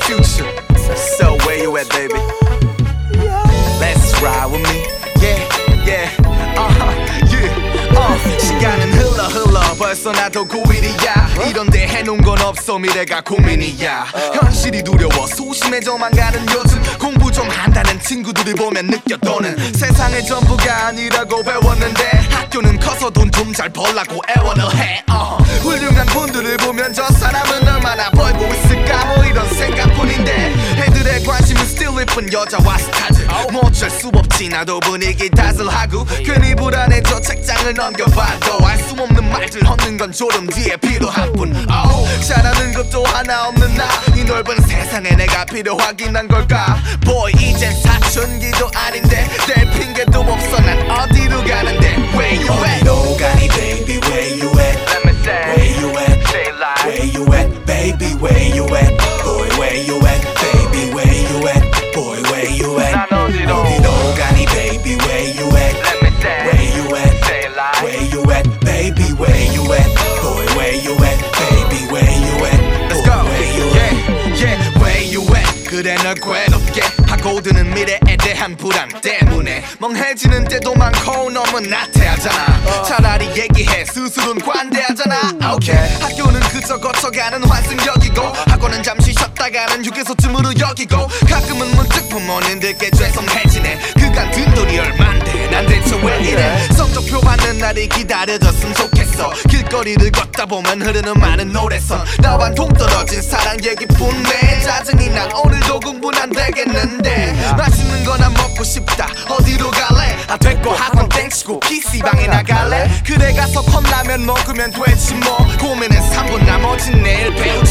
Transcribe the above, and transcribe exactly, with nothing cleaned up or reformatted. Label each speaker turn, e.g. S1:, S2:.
S1: future. So where you at, baby? Let's ride with me. Yeah, yeah, uh-huh, yeah, uh. 시간은 흘러 흘러 벌써 나도 고일이야. 이런데 해놓은 건 없어 미래가 고민이야. 현실이 두려워 소심해져만 가는 요즘. 공부 좀 한다는 친구들을 보면 느껴도는 세상의 전부가 아니라고 배웠는데 학교는 커서 돈 좀 잘 벌라고 애원을 해. uh. 훌륭한 분들을 보면 저 사람은 얼마나 벌고 있을까 뭐 이런 생각뿐인데 애들의 관심은 still 이쁜 여자와 스타들. 뭐 어쩔 수 없지 나도 분위기 탓을 하고 괜히 불안해져 책장을 넘겨봐도 알 수 없는 말들 헛는 건 졸음 뒤에 필요한 뿐. oh. 잘하는 것도 하나 없는 나 이 넓은 세상에 내가 필요하긴 한 걸까. boy 이젠 사춘기도 아닌데 될 핑계도 없어 난 어디로 가는데 where you at?
S2: 어디로 가니 baby where you at?
S1: Let me say
S2: Where you at?
S1: Say live.
S2: Where you at? Baby where you at? Boy where you at? Baby where you at? Boy where you at?
S1: 난 어디로
S2: 어디로 가니 baby where you at?
S1: Let me say
S2: Where you at?
S1: Say live.
S2: Where you at? Baby where you at? Boy where you at? Baby where you at?
S1: Let's
S2: Boy
S1: go.
S2: where you at?
S1: Yeah, yeah, where you at? 그래 널 괴롭게 하고 드는 미래에 대한 불안 때문에 멍해지는 때도 많고 너무 나태하잖아. 차라리 얘기해 스스로는 관대하잖아. okay. 학교는 그저 거쳐가는 환승역이고 학원은 잠시 쉬었다가는 휴게소쯤으로 여기고 가끔은 문득 부모님들께 죄송해지네. 그간 든 돈이 얼만데 난 대체 왜 이래. 성적표 받는 날이 기다려졌으면 좋겠어. 길거리를 걷다 보면 흐르는 많은 노래선 나와 동떨어진 사랑 얘기뿐네. 짜증이 난 오늘도 공부는 안 되겠는데 맛있는 거나 먹고 싶다. 어디로 갈래? 아 됐고 학원 땡치고 피씨방에 나갈래? 그래 가서 컵라면 먹으면 되지 뭐. 고민은 삼 분 나머진 내일 배우